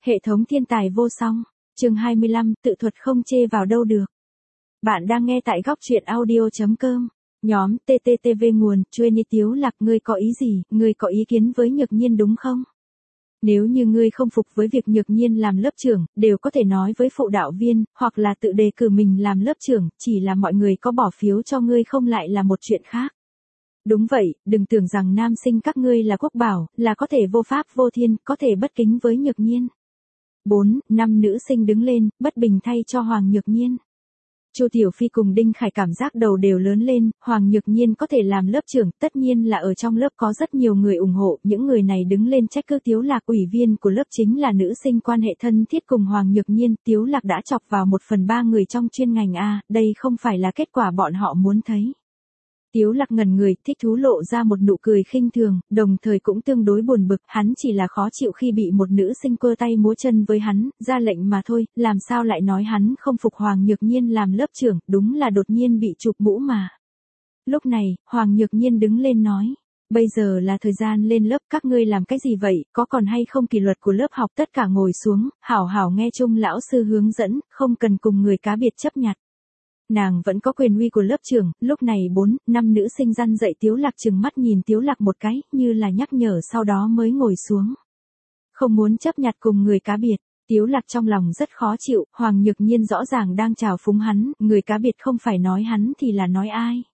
Hệ thống thiên tài vô song. Chương 25, tự thuật không chê vào đâu được. Bạn đang nghe tại góc truyện audio.com. Nhóm TTTV nguồn, Chuyên Tiếu Lạc, ngươi có ý gì, ngươi có ý kiến với Nhược Nhiên đúng không? Nếu như ngươi không phục với việc Nhược Nhiên làm lớp trưởng, đều có thể nói với phụ đạo viên, hoặc là tự đề cử mình làm lớp trưởng, chỉ là mọi người có bỏ phiếu cho ngươi không lại là một chuyện khác. Đúng vậy, đừng tưởng rằng nam sinh các ngươi là quốc bảo, là có thể vô pháp vô thiên, có thể bất kính với Nhược Nhiên. 4, 5 nữ sinh đứng lên, bất bình thay cho Hoàng Nhược Nhiên. Chu Tiểu Phi cùng Đinh Khải cảm giác đầu đều lớn lên, Hoàng Nhược Nhiên có thể làm lớp trưởng, tất nhiên là ở trong lớp có rất nhiều người ủng hộ, những người này đứng lên trách cứ Tiếu Lạc. Ủy viên của lớp chính là nữ sinh quan hệ thân thiết cùng Hoàng Nhược Nhiên, Tiếu Lạc đã chọc vào 1/3 người trong chuyên ngành A, đây không phải là kết quả bọn họ muốn thấy. Tiếu Lạc ngẩn người, thích thú lộ ra một nụ cười khinh thường, đồng thời cũng tương đối buồn bực, hắn chỉ là khó chịu khi bị một nữ sinh quơ tay múa chân với hắn, ra lệnh mà thôi, làm sao lại nói hắn không phục Hoàng Nhược Nhiên làm lớp trưởng, đúng là đột nhiên bị chụp mũ mà. Lúc này, Hoàng Nhược Nhiên đứng lên nói, bây giờ là thời gian lên lớp, các ngươi làm cái gì vậy, có còn hay không kỷ luật của lớp học, tất cả ngồi xuống, hảo hảo nghe chung lão sư hướng dẫn, không cần cùng người cá biệt chấp nhặt. Nàng vẫn có quyền uy của lớp trưởng, lúc này 4, 5 nữ sinh răn dậy Tiếu Lạc, trừng mắt nhìn Tiếu Lạc một cái, như là nhắc nhở, sau đó mới ngồi xuống. Không muốn chấp nhặt cùng người cá biệt, Tiếu Lạc trong lòng rất khó chịu, Hoàng Nhược Nhiên rõ ràng đang chào phúng hắn, người cá biệt không phải nói hắn thì là nói ai.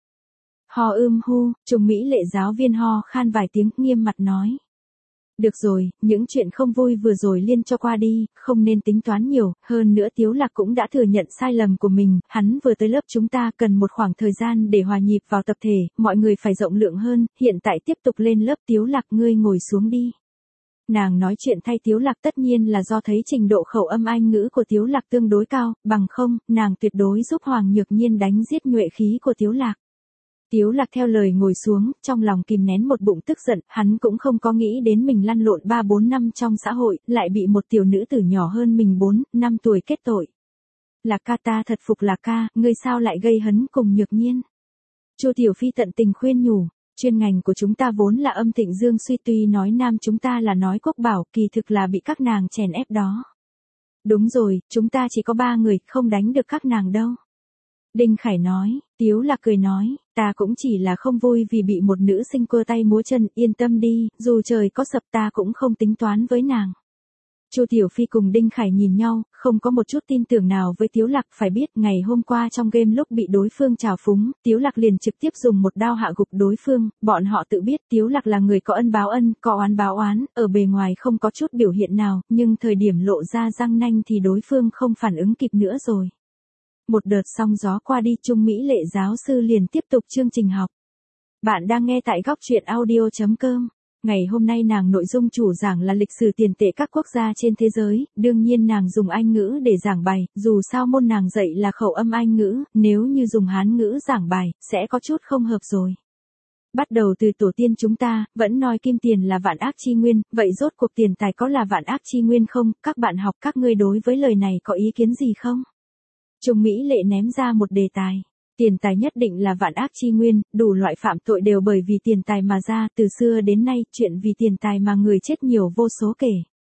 Ho hu, Trùng Mỹ Lệ giáo viên ho khan vài tiếng, nghiêm mặt nói. Được rồi, những chuyện không vui vừa rồi liên cho qua đi, không nên tính toán nhiều, hơn nữa Tiếu Lạc cũng đã thừa nhận sai lầm của mình, hắn vừa tới lớp chúng ta cần một khoảng thời gian để hòa nhịp vào tập thể, mọi người phải rộng lượng hơn, hiện tại tiếp tục lên lớp. Tiếu Lạc, ngươi ngồi xuống đi. Nàng nói chuyện thay Tiếu Lạc tất nhiên là do thấy trình độ khẩu âm Anh ngữ của Tiếu Lạc tương đối cao, bằng không, nàng tuyệt đối giúp Hoàng Nhược Nhiên đánh giết nhuệ khí của Tiếu Lạc. Tiếu Lạc theo lời ngồi xuống, trong lòng kìm nén một bụng tức giận, hắn cũng không có nghĩ đến mình lăn lộn 3-4 năm trong xã hội, lại bị một tiểu nữ tử nhỏ hơn mình 4-5 tuổi kết tội. Lạc ca, ta thật phục Lạc ca, ngươi sao lại gây hấn cùng Nhược Nhiên. Chu Tiểu Phi tận tình khuyên nhủ, chuyên ngành của chúng ta vốn là âm thịnh dương suy, tuy nói nam chúng ta là nói quốc bảo, kỳ thực là bị các nàng chèn ép đó. Đúng rồi, chúng ta chỉ có 3 người, không đánh được các nàng đâu. Đinh Khải nói, Tiếu Lạc cười nói, ta cũng chỉ là không vui vì bị một nữ sinh quơ tay múa chân, yên tâm đi, dù trời có sập ta cũng không tính toán với nàng. Chu Tiểu Phi cùng Đinh Khải nhìn nhau, không có một chút tin tưởng nào với Tiếu Lạc, phải biết ngày hôm qua trong game lúc bị đối phương trào phúng, Tiếu Lạc liền trực tiếp dùng một đao hạ gục đối phương, bọn họ tự biết Tiếu Lạc là người có ân báo ân, có oán báo oán, ở bề ngoài không có chút biểu hiện nào, nhưng thời điểm lộ ra răng nanh thì đối phương không phản ứng kịp nữa rồi. Một đợt sóng gió qua đi, Trung Mỹ Lệ giáo sư liền tiếp tục chương trình học. Bạn đang nghe tại góc truyện audio.com. Ngày hôm nay nàng nội dung chủ giảng là lịch sử tiền tệ các quốc gia trên thế giới, đương nhiên nàng dùng Anh ngữ để giảng bài, dù sao môn nàng dạy là khẩu âm Anh ngữ, nếu như dùng Hán ngữ giảng bài, sẽ có chút không hợp rồi. Bắt đầu từ tổ tiên chúng ta, vẫn nói kim tiền là vạn ác chi nguyên, vậy rốt cuộc tiền tài có là vạn ác chi nguyên không? Các bạn học, các ngươi đối với lời này có ý kiến gì không? Trung Mỹ Lệ ném ra một đề tài. Tiền tài nhất định là vạn ác chi nguyên, đủ loại phạm tội đều bởi vì tiền tài mà ra, từ xưa đến nay, chuyện vì tiền tài mà người chết nhiều vô số kể.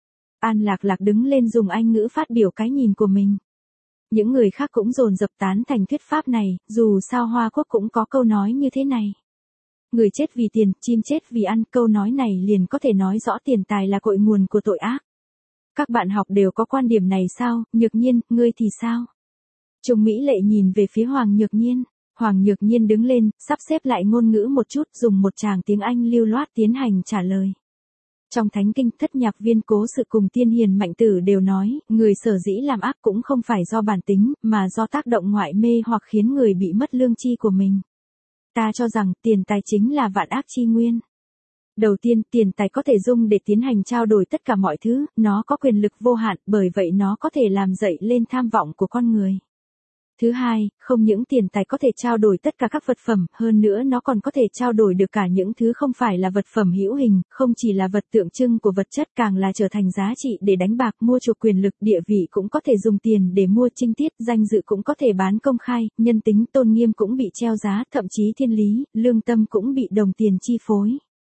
An Lạc Lạc đứng lên dùng Anh ngữ phát biểu cái nhìn của mình. Những người khác cũng dồn dập tán thành thuyết pháp này, dù sao Hoa Quốc cũng có câu nói như thế này. Người chết vì tiền, chim chết vì ăn, câu nói này liền có thể nói rõ tiền tài là cội nguồn của tội ác. Các bạn học đều có quan điểm này sao? Nhược Nhiên, ngươi thì sao? Trung Mỹ Lệ nhìn về phía Hoàng Nhược Nhiên. Hoàng Nhược Nhiên đứng lên, sắp xếp lại ngôn ngữ một chút, dùng một tràng tiếng Anh lưu loát tiến hành trả lời. Trong thánh kinh, thất nhạc viên Cố Sự cùng tiên hiền Mạnh Tử đều nói, người sở dĩ làm ác cũng không phải do bản tính, mà do tác động ngoại mê hoặc khiến người bị mất lương tri của mình. Ta cho rằng, tiền tài chính là vạn ác chi nguyên. Đầu tiên, tiền tài có thể dùng để tiến hành trao đổi tất cả mọi thứ, nó có quyền lực vô hạn, bởi vậy nó có thể làm dậy lên tham vọng của con người. Thứ hai, không những tiền tài có thể trao đổi tất cả các vật phẩm, hơn nữa nó còn có thể trao đổi được cả những thứ không phải là vật phẩm hữu hình, không chỉ là vật tượng trưng của vật chất, càng là trở thành giá trị để đánh bạc, mua chuộc quyền lực, địa vị cũng có thể dùng tiền để mua, trinh tiết, danh dự cũng có thể bán công khai, nhân tính, tôn nghiêm cũng bị treo giá, thậm chí thiên lý, lương tâm cũng bị đồng tiền chi phối.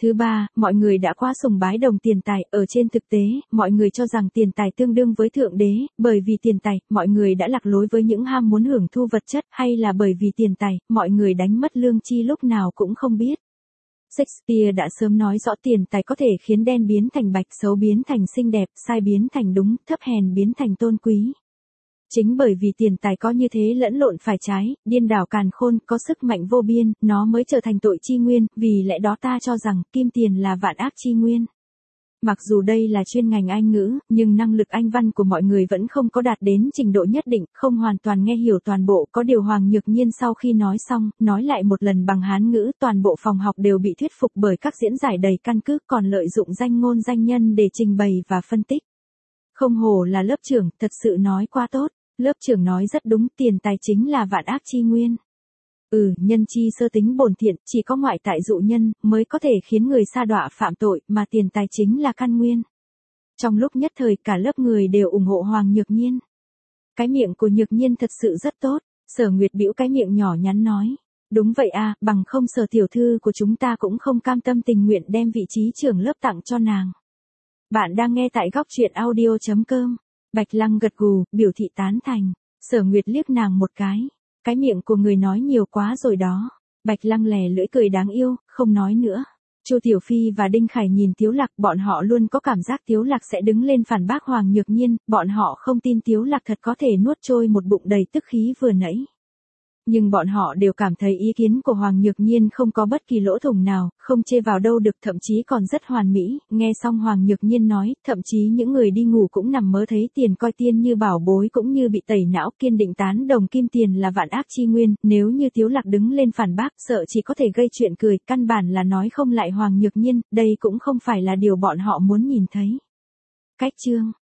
Thứ ba, mọi người đã quá sùng bái đồng tiền tài, ở trên thực tế, mọi người cho rằng tiền tài tương đương với thượng đế, bởi vì tiền tài, mọi người đã lạc lối với những ham muốn hưởng thu vật chất, hay là bởi vì tiền tài, mọi người đánh mất lương tri lúc nào cũng không biết. Shakespeare đã sớm nói rõ tiền tài có thể khiến đen biến thành bạch, xấu biến thành xinh đẹp, sai biến thành đúng, thấp hèn biến thành tôn quý. Chính bởi vì tiền tài có như thế lẫn lộn phải trái, điên đảo càn khôn, có sức mạnh vô biên, nó mới trở thành tội chi nguyên, vì lẽ đó ta cho rằng kim tiền là vạn ác chi nguyên. Mặc dù đây là chuyên ngành Anh ngữ, nhưng năng lực Anh văn của mọi người vẫn không có đạt đến trình độ nhất định, không hoàn toàn nghe hiểu toàn bộ. Có điều Hoàng Nhược Nhiên sau khi nói xong, nói lại một lần bằng Hán ngữ, toàn bộ phòng học đều bị thuyết phục bởi các diễn giải đầy căn cứ, còn lợi dụng danh ngôn danh nhân để trình bày và phân tích. Không hổ là lớp trưởng, thật sự nói quá tốt. Lớp trưởng nói rất đúng, tiền tài chính là vạn ác chi nguyên. Nhân chi sơ tính bổn thiện, chỉ có ngoại tại dụ nhân, mới có thể khiến người sa đọa phạm tội, mà tiền tài chính là căn nguyên. Trong lúc nhất thời cả lớp người đều ủng hộ Hoàng Nhược Nhiên. Cái miệng của Nhược Nhiên thật sự rất tốt, Sở Nguyệt bĩu cái miệng nhỏ nhắn nói. Đúng vậy à, bằng không Sở tiểu thư của chúng ta cũng không cam tâm tình nguyện đem vị trí trưởng lớp tặng cho nàng. Bạn đang nghe tại góc truyện audio.com. Bạch Lăng gật gù, biểu thị tán thành. Sở Nguyệt liếc nàng một cái miệng của người nói nhiều quá rồi đó. Bạch Lăng lè lưỡi cười đáng yêu, không nói nữa. Chu Tiểu Phi và Đinh Khải nhìn Tiếu Lạc, bọn họ luôn có cảm giác Tiếu Lạc sẽ đứng lên phản bác Hoàng Nhược Nhiên, bọn họ không tin Tiếu Lạc thật có thể nuốt trôi một bụng đầy tức khí vừa nãy. Nhưng bọn họ đều cảm thấy ý kiến của Hoàng Nhược Nhiên không có bất kỳ lỗ thủng nào, không chê vào đâu được, thậm chí còn rất hoàn mỹ. Nghe xong Hoàng Nhược Nhiên nói, thậm chí những người đi ngủ cũng nằm mơ thấy tiền, coi tiền như bảo bối, cũng như bị tẩy não, kiên định tán đồng kim tiền là vạn ác chi nguyên. Nếu như Tiếu Lạc đứng lên phản bác, sợ chỉ có thể gây chuyện cười, căn bản là nói không lại Hoàng Nhược Nhiên, đây cũng không phải là điều bọn họ muốn nhìn thấy. Cách chương